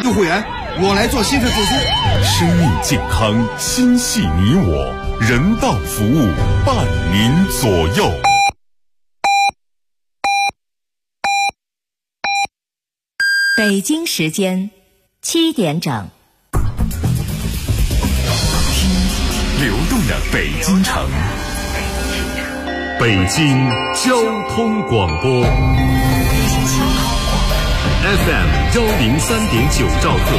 入会员，我来做心肺复苏。 生命健康，心系你我，人道服务伴您左右。 北京时间7点整， 流动的北京城，北京交通广播 FM 103.9兆赫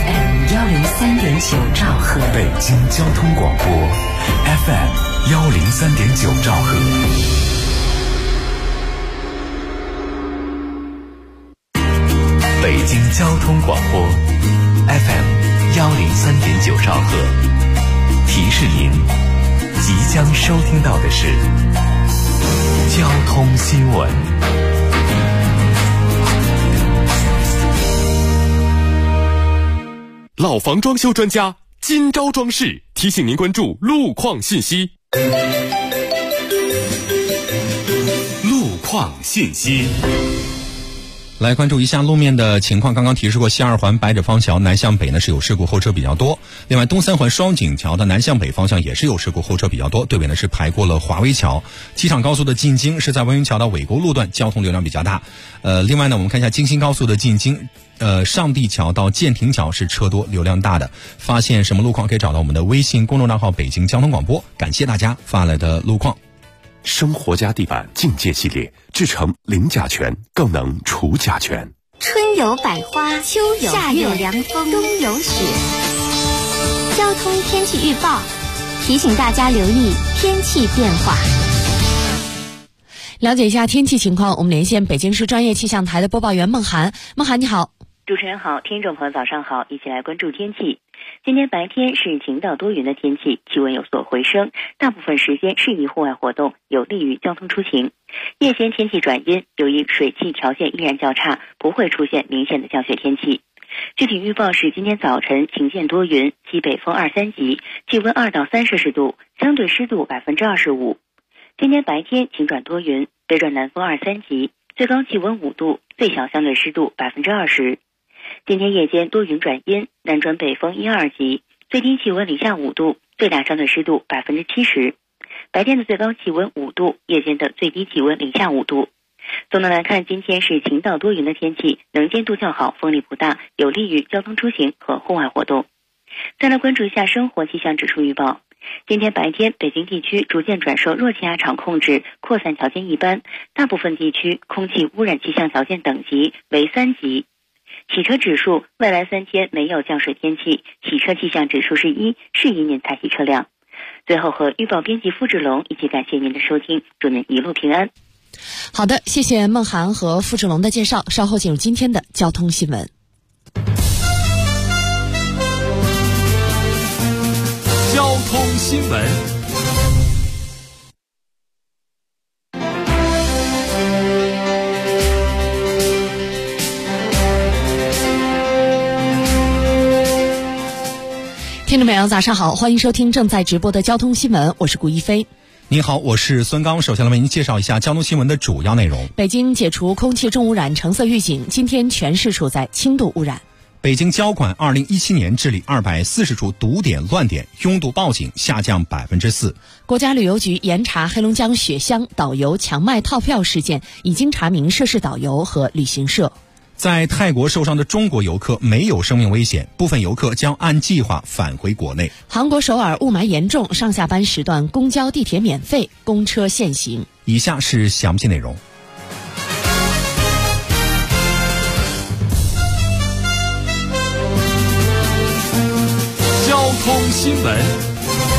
103.9兆赫， 北京交通广播 FM 103.9兆赫。北京交通广播 FM 103.9兆赫，提示您即将收听到的是交通新闻。老房装修专家金招装饰提醒您关注路况信息。路况信息。 来关注一下路面的情况。刚刚提示过，西二环百舸坊桥南向北呢是有事故，后车比较多。另外，东三环双井桥的南向北方向也是有事故，后车比较多。对尾呢是排过了华威桥。机场高速的进京是在文云桥到纬沟路段，交通流量比较大。另外呢，我们看一下京新高速的进京，上地桥到建亭桥是车多，流量大的。发现什么路况可以找到我们的微信公众账号北京交通广播。感谢大家发来的路况。 生活家地板境界系列制成零甲醛，更能除甲醛。 春有百花，秋有夏有凉风，冬有雪。交通天气预报提醒大家留意天气变化。 了解一下天气情况，我们连线北京市专业气象台的播报员孟涵。孟涵你好。 主持人好，听众朋友早上好，一起来关注天气。今天白天是晴到多云的天气，气温有所回升，大部分时间适宜户外活动，有利于交通出行。夜间天气转阴，由于水汽条件依然较差，不会出现明显的降雪天气。具体预报是今天早晨晴见多云，西北风2、3级，气温2到3摄氏度，相对湿度25%。今天白天晴转多云，北转南风2、3级，最高气温5度，最小相对湿度20%。今天夜间多云转阴，南转北风1、2级，最低气温零下5度，最大相对湿度70%。白天的最高气温5度，夜间的最低气温零下5度。总的来看，今天是晴到多云的天气，能见度较好，风力不大，有利于交通出行和户外活动。再来关注一下生活气象指数预报。今天白天，北京地区逐渐转受弱气压场控制，扩散条件一般，大部分地区空气污染气象条件等级为3级。洗车指数，未来3天没有降水天气，洗车气象指数是1，适宜您采洗车辆。最后和预报编辑付志龙一起感谢您的收听，祝您一路平安。 好的，谢谢孟涵和付志龙的介绍，稍后进入今天的交通新闻。 交通新闻。 听众朋友早上好，欢迎收听正在直播的交通新闻，我是顾一飞。 你好，我是孙刚。首先来为您介绍一下交通新闻的主要内容。 北京解除空气重污染橙色预警，今天全市处在轻度污染。 北京交管2017年治理240处堵点乱点，拥堵报警下降4%。 国家旅游局严查黑龙江雪乡导游强卖套票事件，已经查明涉事导游和旅行社。 在泰国受伤的中国游客没有生命危险，部分游客将按计划返回国内。 韩国首尔雾霾严重，上下班时段公交地铁免费，公车限行。 以下是详细内容。 交通新闻。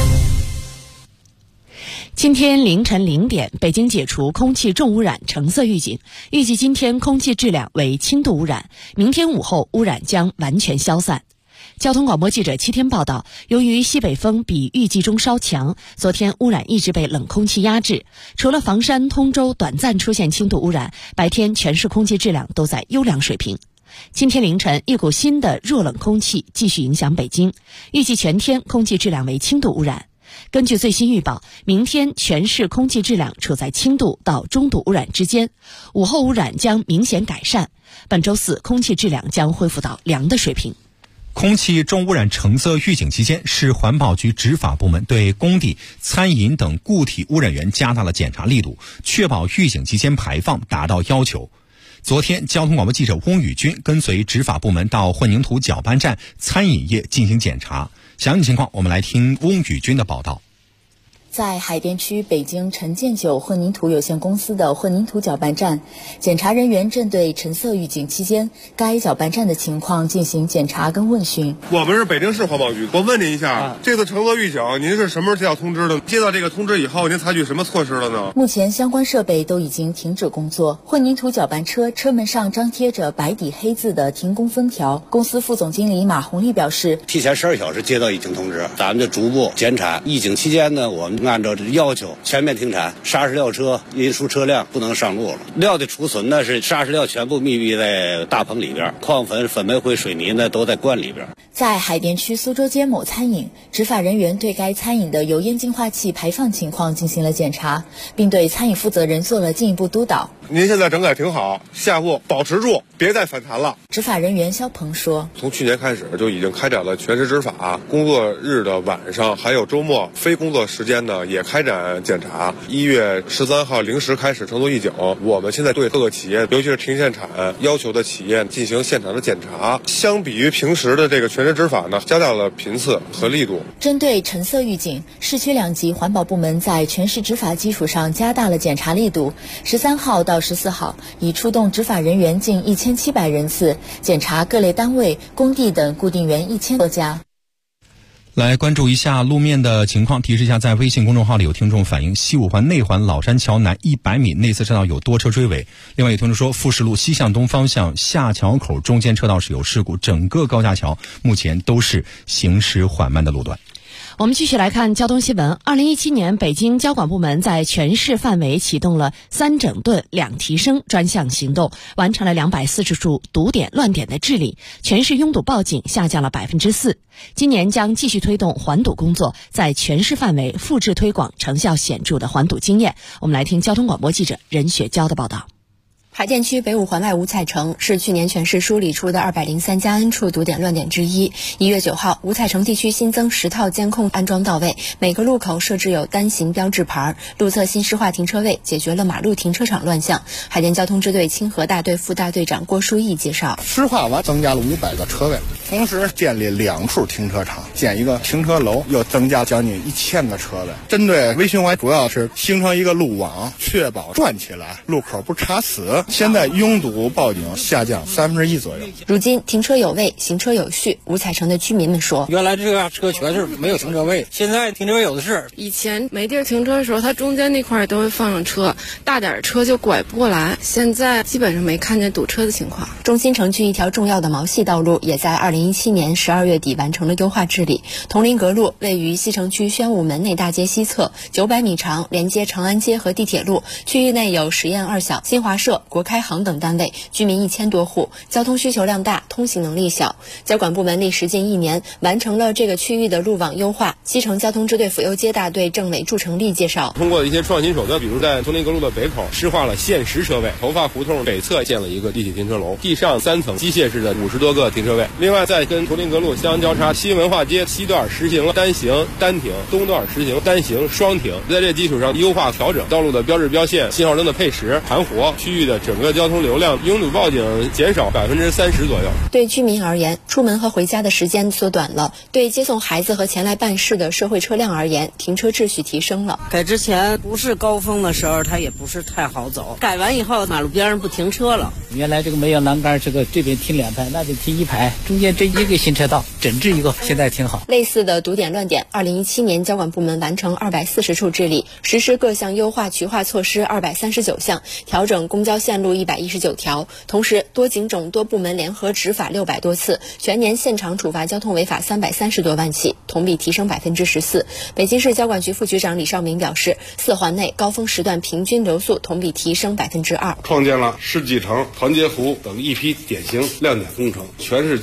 今天凌晨0点，北京解除空气重污染橙色预警，预计今天空气质量为轻度污染，明天午后污染将完全消散。交通广播记者7天报道，由于西北风比预计中稍强，昨天污染一直被冷空气压制，除了房山、通州短暂出现轻度污染，白天全市空气质量都在优良水平。今天凌晨，一股新的弱冷空气继续影响北京，预计全天空气质量为轻度污染。 根据最新预报，明天全市空气质量处在轻度到中度污染之间，午后污染将明显改善。本周四空气质量将恢复到良的水平。 空气重污染橙色预警期间，市环保局执法部门对工地、餐饮等固体污染源加大了检查力度，确保预警期间排放达到要求。昨天，交通广播记者翁宇军跟随执法部门到混凝土搅拌站餐饮业进行检查。详细情况，我们来听翁宇军的报道。 在海淀区北京陈建久混凝土有限公司的混凝土搅拌站，检查人员针对橙色预警期间该搅拌站的情况进行检查跟问询。 我们是北京市环保局，我问您一下，这次橙色预警您是什么时候接到通知的？接到这个通知以后，您采取什么措施了呢？ 目前相关设备都已经停止工作，混凝土搅拌车车门上张贴着白底黑字的停工封条。公司副总经理马红丽表示， 提前12小时接到预警通知，咱们就逐步减产。疫情期间呢，我们按照要求全面停产，砂石料车运输车辆不能上路了。料的储存呢是砂石料全部密闭在大棚里边，矿粉、粉煤灰、水泥呢都在罐里边。 在海淀区苏州街某餐饮，执法人员对该餐饮的油烟净化器排放情况进行了检查，并对餐饮负责人做了进一步督导。 您现在整改挺好，下货保持住，别再反弹了。 执法人员肖鹏说， 从去年开始就已经开展了全市执法，工作日的晚上还有周末非工作时间呢也开展检查。1月13号0时开始橙色预警，我们现在对各个企业，尤其是停限产要求的企业进行现场的检查。相比于平时的这个全市执法呢，加大了频次和力度。 针对橙色预警，市区2级环保部门在全市执法基础上加大了检查力度。13号到14号，已出动执法人员近1700人次，检查各类单位、工地等固定园1000多家。 来关注一下路面的情况，提示一下，在微信公众号里有听众反映西五环内环老山桥南100米内侧车道有多车追尾。另外有听众说，富士路西向东方向下桥口中间车道是有事故，整个高架桥目前都是行驶缓慢的路段。 我们继续来看交通新闻。2017年，北京交管部门在全市范围启动了3整顿2提升专项行动，完成了240处堵点乱点的治理，全市拥堵报警下降了4%。今年将继续推动环堵工作，在全市范围复制推广成效显著的环堵经验。我们来听交通广播记者任雪娇的报道。 海淀区北五环外五彩城是去年全市梳理出的203家 N 处堵点乱点之一。1月9号，五彩城地区新增10套监控安装到位，每个路口设置有单行标志牌，路侧新施划停车位，解决了马路停车场乱象。海淀交通支队清河大队副大队长郭书义介绍， 施划完增加了500个车位，同时建立2处停车场，建一个停车楼，又增加将近1000个车位。针对微循环，主要是形成一个路网，确保转起来，路口不插死。现在拥堵报警下降1%左右。 如今停车有位，行车有序。五彩城的居民们说， 原来这个车全是没有停车位，现在停车位有的是。 以前没地儿停车的时候，它中间那块都会放上车，大点车就拐不过来。现在基本上没看见堵车的情况。 中心城区一条重要的毛细道路也在2017年12月底完成了优化治理。铜陵阁路位于西城区宣武门内大街西侧，900米长，连接长安街和地铁路。区域内有实验2小、新华社、国开行等单位，居民1000多户，交通需求量大，通行能力小。交管部门历时近1年，完成了这个区域的路网优化。西城交通支队府右街大队政委祝成立介绍， 通过一些创新手段，比如在铜陵阁路的北口施划了限时车位，头发胡同北侧建了一个立体停车楼，地上3层机械式的50多个停车位。另外，在跟铜陵阁路相交叉西文化街西段实行了单行单停，东段实行单行双停。在这基础上优化调整道路的标志标线、信号灯的配时、盘活，区域的整个交通流量拥堵报警减少30%左右。 对居民而言，出门和回家的时间缩短了；对接送孩子和前来办事的社会车辆而言，停车秩序提升了。 改之前不是高峰的时候，它也不是太好走。改完以后，马路边上不停车了。 原来这个没有栏杆，这个这边停2排，那边停1排，中间这一个新车道整治一个，现在挺好。 类似的堵点乱点，2017年交管部门完成240处治理，实施各项优化渠化措施239项，调整公交线路119条，同时多警种多部门联合执法600多次，全年现场处罚交通违法330多万起，同比提升14%。北京市交管局副局长李少明表示，4环内高峰时段平均流速同比提升2%， 创建了世纪城、团结湖等一批典型亮点工程，全市交通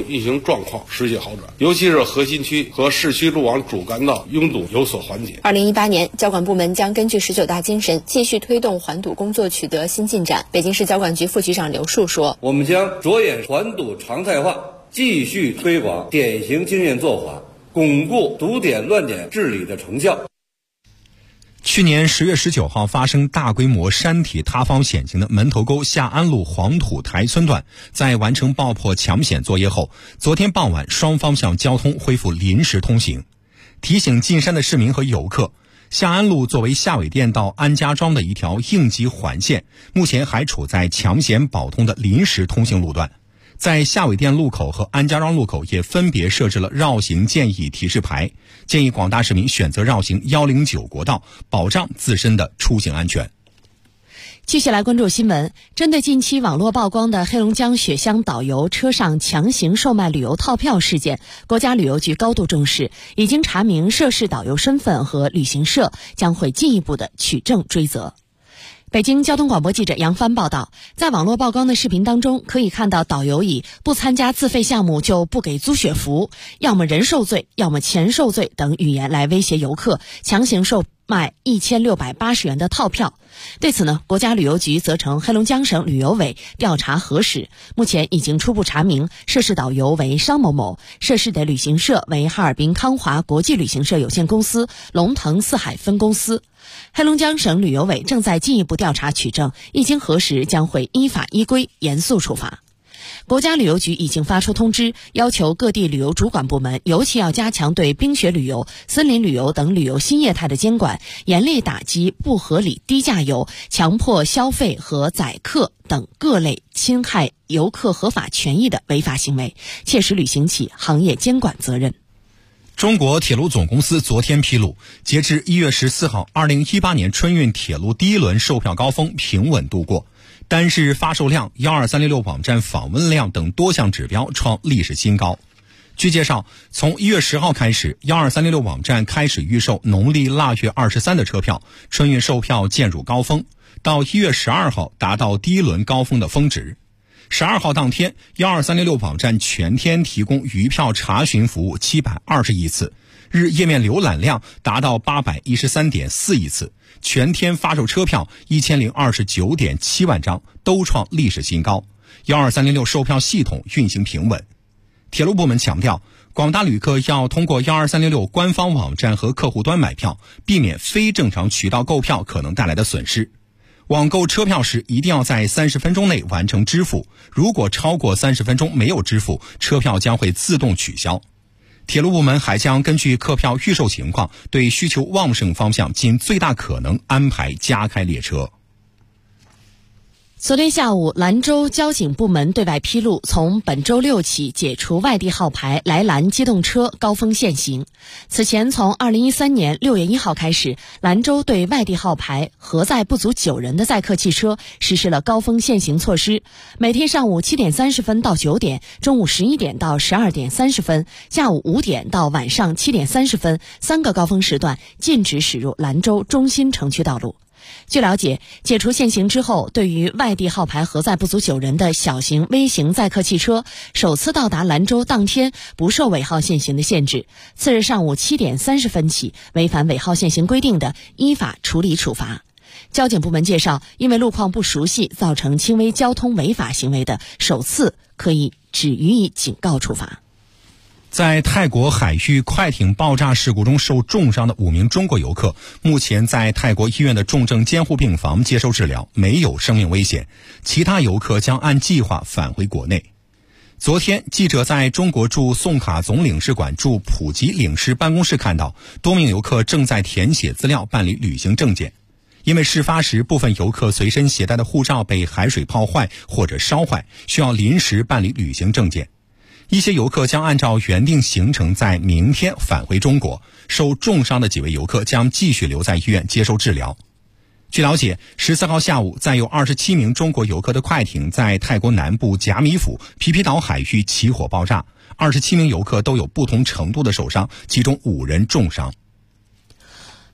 运行状况实现好转，尤其是核心区和市区路网主干道拥堵有所缓解。 2018年，交管部门将根据19大精神，继续推动环堵工作取得新进展。北京市交管局副局长刘树说：“ 我们将着眼环堵常态化，继续推广典型经验做法，巩固堵点乱点治理的成效。” 去年10月19号发生大规模山体塌方险情的门头沟下安路黄土台村段，在完成爆破抢险作业后，昨天傍晚双方向交通恢复临时通行。提醒进山的市民和游客，下安路作为下尾店到安家庄的一条应急环线，目前还处在抢险保通的临时通行路段。在下尾店路口和安家庄路口也分别设置了绕行建议提示牌，建议广大市民选择绕行109国道，保障自身的出行安全。 继续来关注新闻。针对近期网络曝光的黑龙江雪乡导游车上强行售卖旅游套票事件，国家旅游局高度重视，已经查明涉事导游身份和旅行社，将会进一步的取证追责。北京交通广播记者杨帆报道，在网络曝光的视频当中，可以看到导游以不参加自费项目就不给租雪服，要么人受罪，要么钱受罪等语言来威胁游客，强行售卖1680元的套票。对此呢，国家旅游局责成黑龙江省旅游委调查核实，目前已经初步查明涉事导游为商某某，涉事的旅行社为哈尔滨康华国际旅行社有限公司龙腾四海分公司。黑龙江省旅游委正在进一步调查取证，一经核实将会依法依规严肃处罚。国家旅游局已经发出通知，要求各地旅游主管部门尤其要加强对冰雪旅游、森林旅游等旅游新业态的监管，严厉打击不合理低价游、强迫消费和宰客等各类侵害游客合法权益的违法行为，切实履行起行业监管责任。 中国铁路总公司昨天披露，截至1月14号，2018年春运铁路第一轮售票高峰平稳度过，单日发售量、12366网站访问量等多项指标创历史新高。据介绍，从1月10号开始，12366网站开始预售农历腊月23的车票，春运售票渐入高峰，到1月12号达到第一轮高峰的峰值。12号当天，12366网站全天提供余票查询服务720亿次，日页面浏览量达到813.4亿次，全天发售车票1029.7万张，都创历史新高。12366售票系统运行平稳。铁路部门强调，广大旅客要通过12366官方网站和客户端买票，避免非正常渠道购票可能带来的损失。网购车票时一定要在30分钟内完成支付，如果超过30分钟没有支付，车票将会自动取消。铁路部门还将根据客票预售情况，对需求旺盛方向尽最大可能安排加开列车。 昨天下午，兰州交警部门对外披露，从本周六起解除外地号牌来兰机动车高峰限行。此前，从2013年6月1号开始，兰州对外地号牌核载不足9人的载客汽车实施了高峰限行措施。每天上午7点30分到9点，中午11点到12点30分，下午5点到晚上7点30分，3个高峰时段禁止驶入兰州中心城区道路。据了解，解除限行之后，对于外地号牌核载不足9人的小型微型载客汽车，首次到达兰州当天不受尾号限行的限制，次日上午7点30分起，违反尾号限行规定的，依法处理处罚。交警部门介绍，因为路况不熟悉造成轻微交通违法行为的，首次可以只予以警告处罚。 在泰国海域快艇爆炸事故中受重伤的5名中国游客，目前在泰国医院的重症监护病房接受治疗，没有生命危险。其他游客将按计划返回国内。昨天，记者在中国驻宋卡总领事馆驻普吉领事办公室看到，多名游客正在填写资料办理旅行证件。因为事发时部分游客随身携带的护照被海水泡坏或者烧坏，需要临时办理旅行证件。一些游客将按照原定行程在明天返回中国，受重伤的几位游客将继续留在医院接受治疗。据了解，14号下午，载有27名中国游客的快艇在泰国南部甲米府皮皮岛海域起火爆炸，27名游客都有不同程度的受伤，其中5人重伤。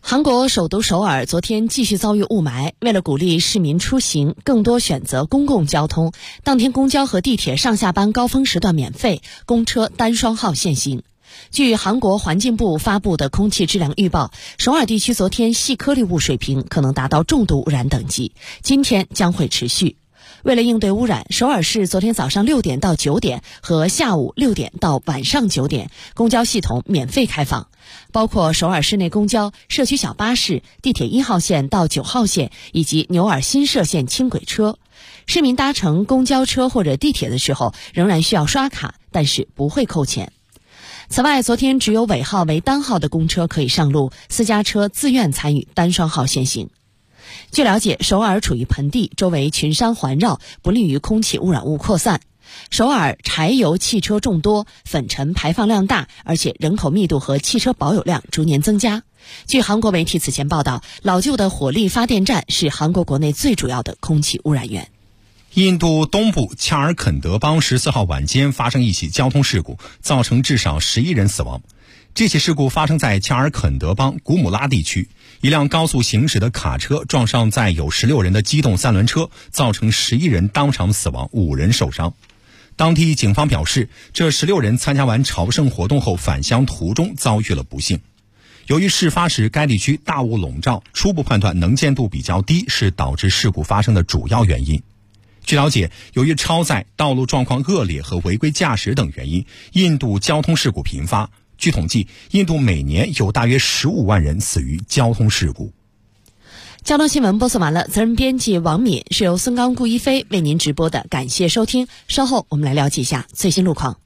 韩国首都首尔昨天继续遭遇雾霾，为了鼓励市民出行，更多选择公共交通，当天公交和地铁上下班高峰时段免费，公车单双号限行。据韩国环境部发布的空气质量预报，首尔地区昨天细颗粒物水平可能达到重度污染等级，今天将会持续。为了应对污染，首尔市昨天早上6点到9点和下午6点到晚上9点，公交系统免费开放，包括首尔市内公交、社区小巴士、地铁1号线到9号线以及牛耳新社线轻轨车。市民搭乘公交车或者地铁的时候，仍然需要刷卡，但是不会扣钱。此外，昨天只有尾号为单号的公车可以上路，私家车自愿参与单双号限行。据了解，首尔处于盆地，周围群山环绕，不利于空气污染物扩散。首尔柴油汽车众多，粉尘排放量大，而且人口密度和汽车保有量逐年增加。据韩国媒体此前报道，老旧的火力发电站是韩国国内最主要的空气污染源。 印度东部恰尔肯德邦14号晚间发生一起交通事故，造成至少11人死亡。这起事故发生在恰尔肯德邦古姆拉地区，一辆高速行驶的卡车撞上载有16人的机动三轮车，造成11人当场死亡，5人受伤。当地警方表示，这16人参加完朝圣活动后返乡途中遭遇了不幸。由于事发时该地区大雾笼罩，初步判断能见度比较低是导致事故发生的主要原因。据了解，由于超载、道路状况恶劣和违规驾驶等原因，印度交通事故频发。据统计，印度每年有大约15万人死于交通事故。 交通新闻播送完了，责任编辑王敏，是由孙刚、顾一飞为您直播的，感谢收听。稍后我们来了解一下最新路况。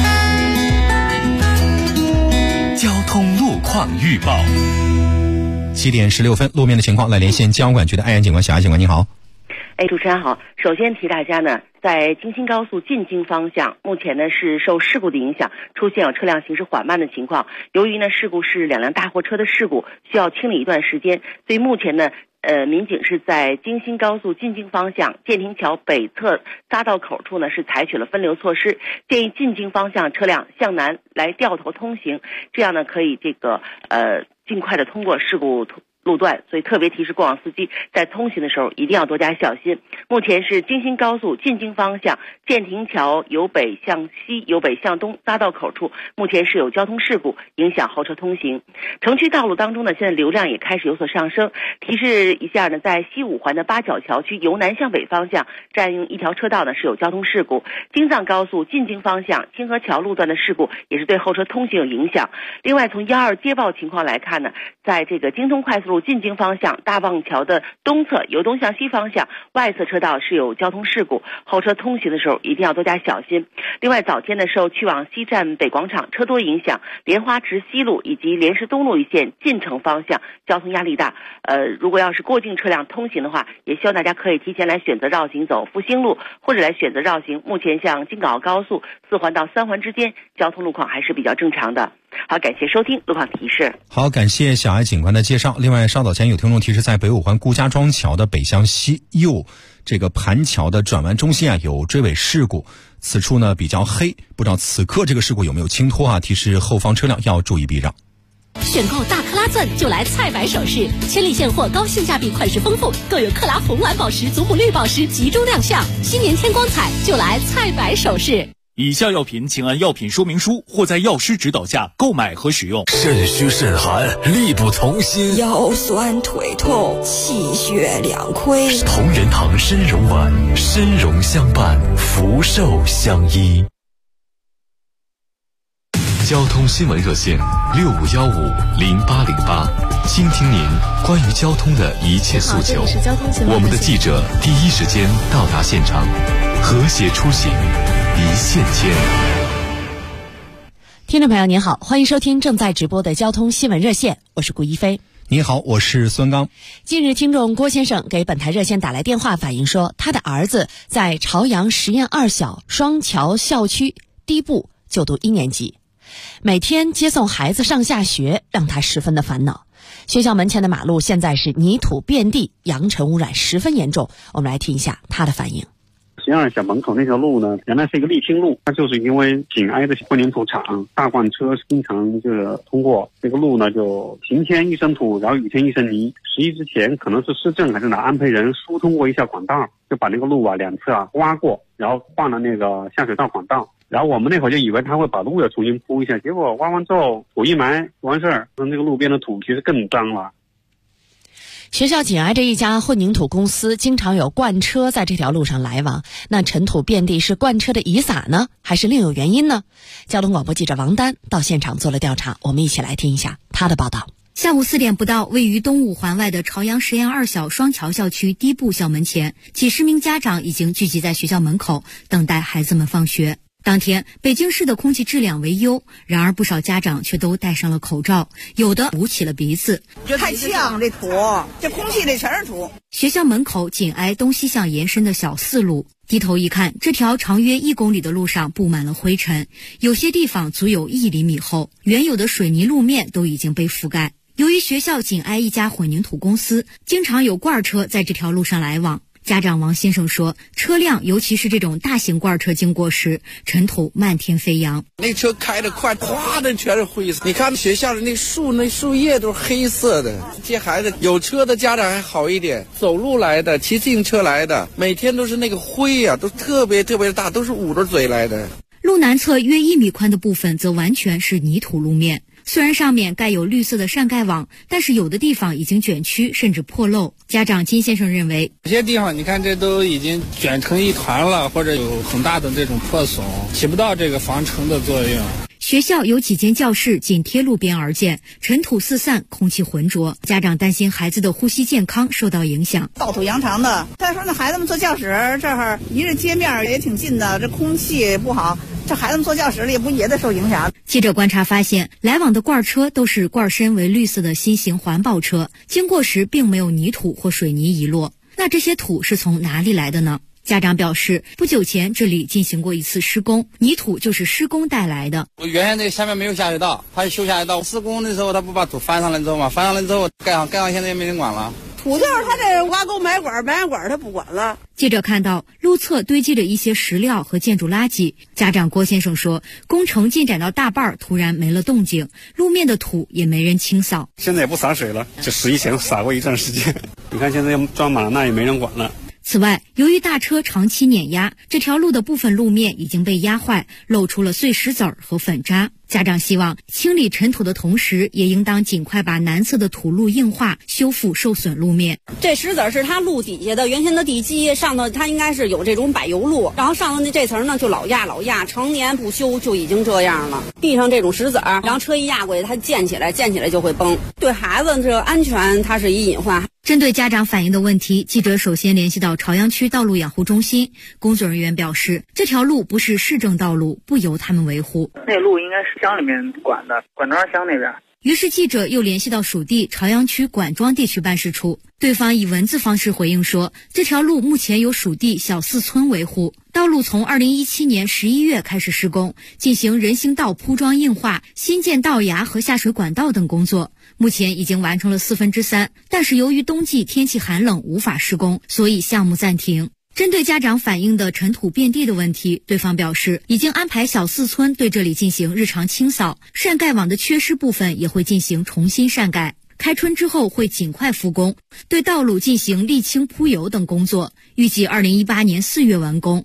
交通路况预报。 7点16分，路面的情况来连线交管局的安阳警官，小艾警官您好。 主持人好，首先提大家呢，在京新高速进京方向，目前呢是受事故的影响，出现有车辆行驶缓慢的情况。由于呢事故是2辆大货车的事故，需要清理一段时间，所以目前呢民警是在京新高速进京方向建亭桥北侧匝道口处呢是采取了分流措施，建议进京方向车辆向南来掉头通行，这样呢可以尽快的通过事故路段，所以特别提示过往司机在通行的时候一定要多加小心。目前是京新高速进京方向建亭桥由北向西、由北向东匝道口处，目前是有交通事故，影响后车通行。城区道路当中呢，现在流量也开始有所上升。提示一下呢，在西五环的八角桥区由南向北方向占用一条车道呢是有交通事故。京藏高速进京方向清河桥路段的事故也是对后车通行有影响。另外，从12接报情况来看呢，在这个京通快速路进京方向大望桥的东侧由东向西方向外侧车道是有交通事故，后车通行的时候一定要多加小心。另外，早间呢受去往西站北广场车多影响，莲花池西路以及莲石东路一线进城方向交通压力大。如果要是过境车辆通行的话，也希望大家可以提前来选择绕行走复兴路，或者来选择绕行。目前像京港澳高速4环到3环之间交通路况还是比较正常的。好，感谢收听路况提示。 好，感谢小艾警官的介绍。另外，稍早前有听众提示，在北五环顾家庄桥的北向西右这个盘桥的转弯中心有追尾事故，此处呢比较黑，不知道此刻这个事故有没有清脱提示后方车辆要注意避让。 选购大克拉钻就来菜百首饰，千里现货，高性价比，款式丰富，更有克拉红蓝宝石、祖母绿宝石集中亮相。新年添光彩，就来菜百首饰。 以下药品请按药品说明书或在药师指导下购买和使用。 肾虚肾寒，力不从心， 腰酸腿痛，气血两亏。 同仁堂参茸丸，参茸相伴，福寿相依。交通新闻热线65150808，倾听您关于交通的一切诉求。我们的记者第一时间到达现场，和谐出行，一线牵。 听众朋友您好，欢迎收听正在直播的交通新闻热线，我是顾一飞。 你好，我是孙刚。 近日，听众郭先生给本台热线打来电话，反映说他的儿子在朝阳实验2小双桥校区低部就读1年级，每天接送孩子上下学，让他十分的烦恼。学校门前的马路现在是泥土遍地，扬尘污染十分严重。我们来听一下他的反应。 实际上小门口那条路呢，原来是一个沥青路，它就是因为紧挨着混凝土厂，大罐车经常就是通过这个路呢，就晴天一身土，然后雨天一身泥。实际之前可能是市政还是哪安排人疏通过一下管道，就把那个路两侧挖过，然后换了那个下水道管道。然后我们那会儿就以为他会把路要重新铺一下，结果挖完之后土一埋完事儿，那个路边的土其实更脏了。 学校紧挨着一家混凝土公司，经常有罐车在这条路上来往。那尘土遍地是罐车的遗撒呢，还是另有原因呢？交通广播记者王丹到现场做了调查，我们一起来听一下他的报道。 下午4点不到，位于东五环外的朝阳实验2小双桥校区第部校门前，几十名家长已经聚集在学校门口，等待孩子们放学。当天，北京市的空气质量为优，然而不少家长却都戴上了口罩，有的捂起了鼻子。 太呛，这土，这空气里全是土。 学校门口紧挨东西向延伸的小4路，低头一看，这条长约1公里的路上布满了灰尘，有些地方足有1厘米厚，原有的水泥路面都已经被覆盖。由于学校紧挨一家混凝土公司，经常有罐车在这条路上来往。家长王先生说，车辆尤其是这种大型罐车经过时，尘土漫天飞扬。 那车开得快，哗的全是灰色。你看学校的那树叶都是黑色的。接孩子有车的家长还好一点，走路来的、骑自行车来的，每天都是那个灰呀，都特别大，都是捂着嘴来的。 路南侧约1米宽的部分则完全是泥土路面。虽然上面盖有绿色的扇盖网，但是有的地方已经卷曲甚至破漏。家长金先生认为， 有些地方你看这都已经卷成一团了，或者有很大的这种破损，起不到这个防尘的作用。 学校有几间教室紧贴路边而建，尘土四散，空气浑浊，家长担心孩子的呼吸健康受到影响。 道土扬长的，再说那孩子们坐教室这儿离着街面也挺近的，这空气不好，这孩子们坐教室里不也得受影响？ 记者观察发现，来往的罐车都是罐身为绿色的新型环保车，经过时并没有泥土或水泥遗落。那这些土是从哪里来的呢？家长表示，不久前这里进行过一次施工，泥土就是施工带来的。 我原先这下面没有下水道，他修下水道，施工的时候他不把土翻上来之后嘛，翻上来之后盖上现在也没人管了。 土就是他这挖沟埋管他不管了。 记者看到路侧堆积着一些石料和建筑垃圾，家长郭先生说，工程进展到大半突然没了动静，路面的土也没人清扫。 现在也不洒水了，就10以前洒过一段时间。你看现在装满了，那也没人管了。 此外，由于大车长期碾压，这条路的部分路面已经被压坏，露出了碎石子儿和粉渣。家长希望清理尘土的同时，也应当尽快把南侧的土路硬化，修复受损路面。 这石子是它路底下的原先的地基，上头它应该是有这种柏油路，然后上头这层呢就老压，成年不修就已经这样了。地上这种石子儿，然后车一压过去，它溅起来就会崩，对孩子这安全它是一隐患。 针对家长反映的问题，记者首先联系到朝阳区道路养护中心，工作人员表示，这条路不是市政道路，不由他们维护。 那路应该是乡里面管的，管庄乡那边。 于是记者又联系到属地朝阳区管庄地区办事处，对方以文字方式回应说，这条路目前由属地小4村维护，道路从2017年11月开始施工，进行人行道铺装硬化、新建道牙和下水管道等工作，目前已经完成了3/4，但是由于冬季天气寒冷无法施工，所以项目暂停。针对家长反映的尘土遍地的问题，对方表示已经安排小4村对这里进行日常清扫，扇盖网的缺失部分也会进行重新扇盖，开春之后会尽快复工，对道路进行沥青铺油等工作，预计2018年4月完工。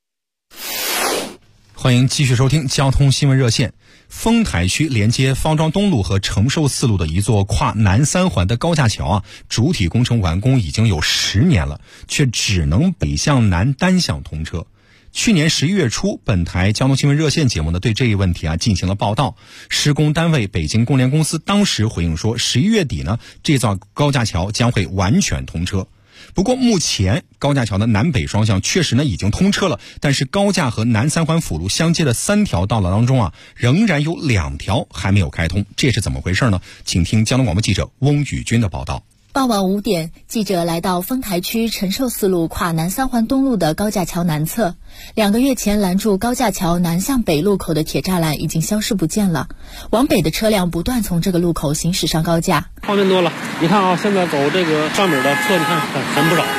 欢迎继续收听交通新闻热线。丰台区连接方庄东路和承寿4路的一座跨南3环的高架桥主体工程完工已经有10年了，却只能北向南单向通车。去年11月初，本台交通新闻热线节目呢对这一问题进行了报道。施工单位北京供联公司当时回应说，11月底呢，这座高架桥将会完全通车。不过目前高架桥的南北双向确实呢已经通车了，但是高架和南3环辅路相接的3条道路当中仍然有2条还没有开通，这是怎么回事呢？请听交通广播记者翁宇军的报道。 傍晚5点，记者来到丰台区承寿4路跨南3环东路的高架桥南侧。2个月前拦住高架桥南向北路口的铁栅栏已经消失不见了，往北的车辆不断从这个路口行驶上高架。 方便多了，你看现在走这个上面的车，你看很不少。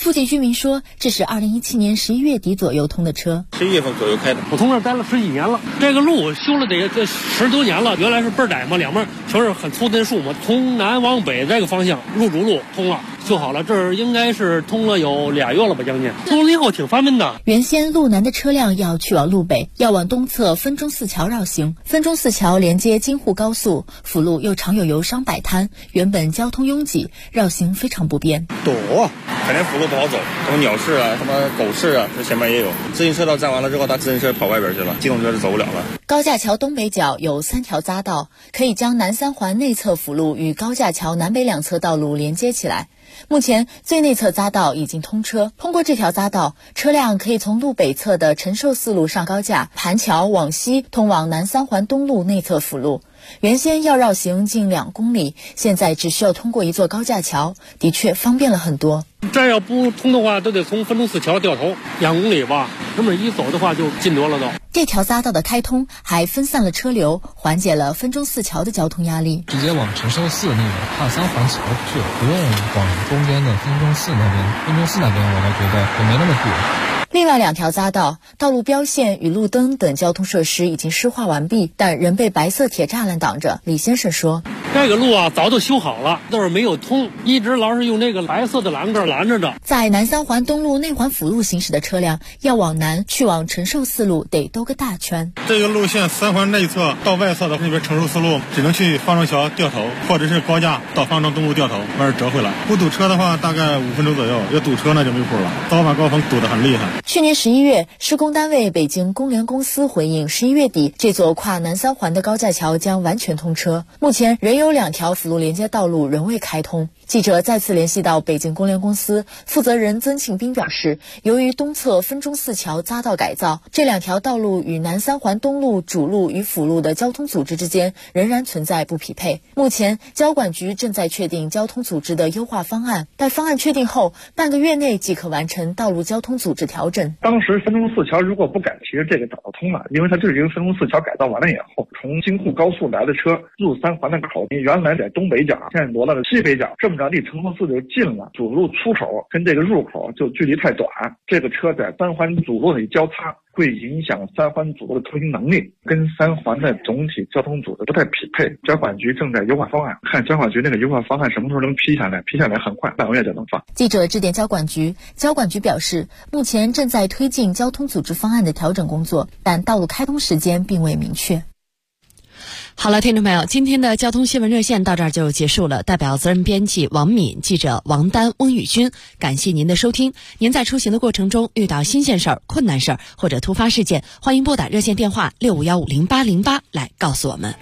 附近居民说，这是2017年11月底左右通的车 ，11月份左右开的。 我从那儿待了10几年了，这个路修了得这10多年了，原来是倍儿窄嘛，两边全是很粗的树嘛，从南往北这个方向入主路通了。修好了，这儿应该是通了有2月了吧，将近。通了以后挺方便的。 原先路南的车辆要去往路北，要往东侧分钟寺桥绕行。分钟寺桥连接京沪高速，辅路又常有油商摆摊，原本交通拥挤，绕行非常不便。 堵，肯定辅路不好走，什么鸟市啊，什么狗市啊，这前面也有。自行车道站完了之后，他自行车跑外边去了，机动车是走不了了。 高架桥东北角有3条匝道，可以将南三环内侧辅路与高架桥南北两侧道路连接起来。目前最内侧匝道已经通车，通过这条匝道，车辆可以从路北侧的陈寿四路上高架，盘桥往西通往南三环东路内侧辅路。原先要绕行近2公里，现在只需要通过一座高架桥，的确方便了很多。 这要不通的话，都得从分钟寺桥掉头2公里吧，这么一走的话就近多了都。 这条匝道的开通还分散了车流，缓解了分钟寺桥的交通压力。 直接往陈寿寺那个跨3环桥去，不用往中间的分钟寺那边。分钟寺那边我倒觉得也没那么堵。 另外2条匝道，道路标线与路灯等交通设施已经施化完毕，但仍被白色铁栅栏挡着。李先生说， 这个路啊早都修好了，都是没有通，一直老是用那个白色的栏杆拦着的。 在南三环东路内环辅路行驶的车辆要往南去往陈寿四路得兜个大圈。 这个路线3环内侧到外侧的那边陈寿四路只能去方城桥掉头，或者是高架到方城东路掉头，完事折回来。不堵车的话大概5分钟左右，要堵车那就没谱了，早晚高峰堵得很厉害。 去年11月，施工单位北京工联公司回应，11月底这座跨南三环的高架桥将完全通车。目前仍有2条辅路连接道路仍未开通。记者再次联系到北京工联公司负责人曾庆斌表示，由于东侧分钟寺桥匝道改造，这2条道路与南三环东路主路与辅路的交通组织之间仍然存在不匹配。目前交管局正在确定交通组织的优化方案，待方案确定后，半个月内即可完成道路交通组织调整。 当时分钟寺桥如果不改，其实这个早就通了，因为它这已经分钟寺桥改造完了以后，从京沪高速来的车入3环的口，原来在东北角，现在挪到了西北角，这么着离陈寿寺就近了，主路出口跟这个入口就距离太短，这个车在3环主路里交叉，会影响3环主路的通行能力，跟3环的总体交通组织不太匹配。交管局正在优化方案，看交管局那个优化方案什么时候能批下来，批下来很快，半个月就能放。 记者致电交管局，交管局表示，目前正在推进交通组织方案的调整工作，但道路开通时间并未明确。好了，听众朋友，今天的交通新闻热线到这儿就结束了。代表责任编辑王敏、记者王丹、翁宇军，感谢您的收听。您在出行的过程中遇到新鲜事儿、困难事儿或者突发事件，欢迎拨打热线电话65150808来告诉我们。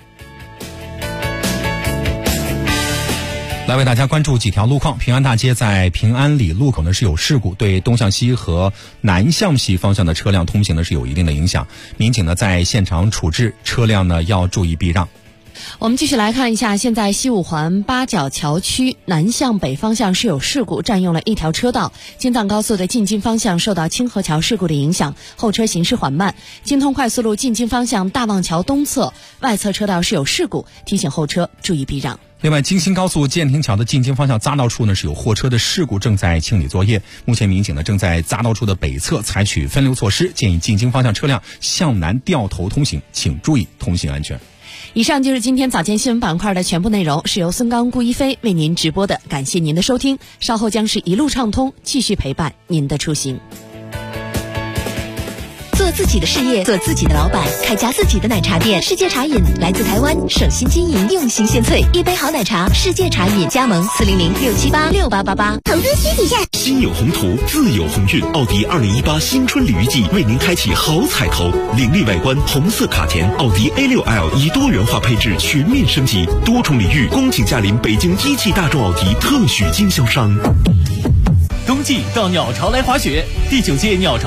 来为大家关注几条路况。平安大街在平安里路口呢是有事故，对东向西和南向西方向的车辆通行呢是有一定的影响。民警呢在现场处置，车辆呢要注意避让。 我们继续来看一下，现在西五环八角桥区南向北方向是有事故，占用了1条车道。京藏高速的进京方向受到清河桥事故的影响，后车行驶缓慢。京通快速路进京方向大望桥东侧外侧车道是有事故，提醒后车注意避让。 另外，京新高速建亭桥的进京方向匝道处呢是有货车的事故，正在清理作业。目前民警呢正在匝道处的北侧采取分流措施，建议进京方向车辆向南掉头通行，请注意通行安全。 以上就是今天早间新闻板块的全部内容，是由孙刚、顾一飞为您直播的，感谢您的收听。稍后将是一路畅通，继续陪伴您的出行。 做自己的事业，做自己的老板，开家自己的奶茶店。世界茶饮来自台湾，省心经营，用心献萃，一杯好奶茶，世界茶饮。加盟400-678-6888。 投资需谨慎。心有宏图，自有鸿运。奥迪2018新春鲤鱼季为您开启好彩头，凌厉外观，红色卡钿，奥迪 A6L 以多元化配置全面升级，多重礼遇，恭请驾临北京一汽大众奥迪特许经销商。 冬季到鸟巢来滑雪，第9届鸟巢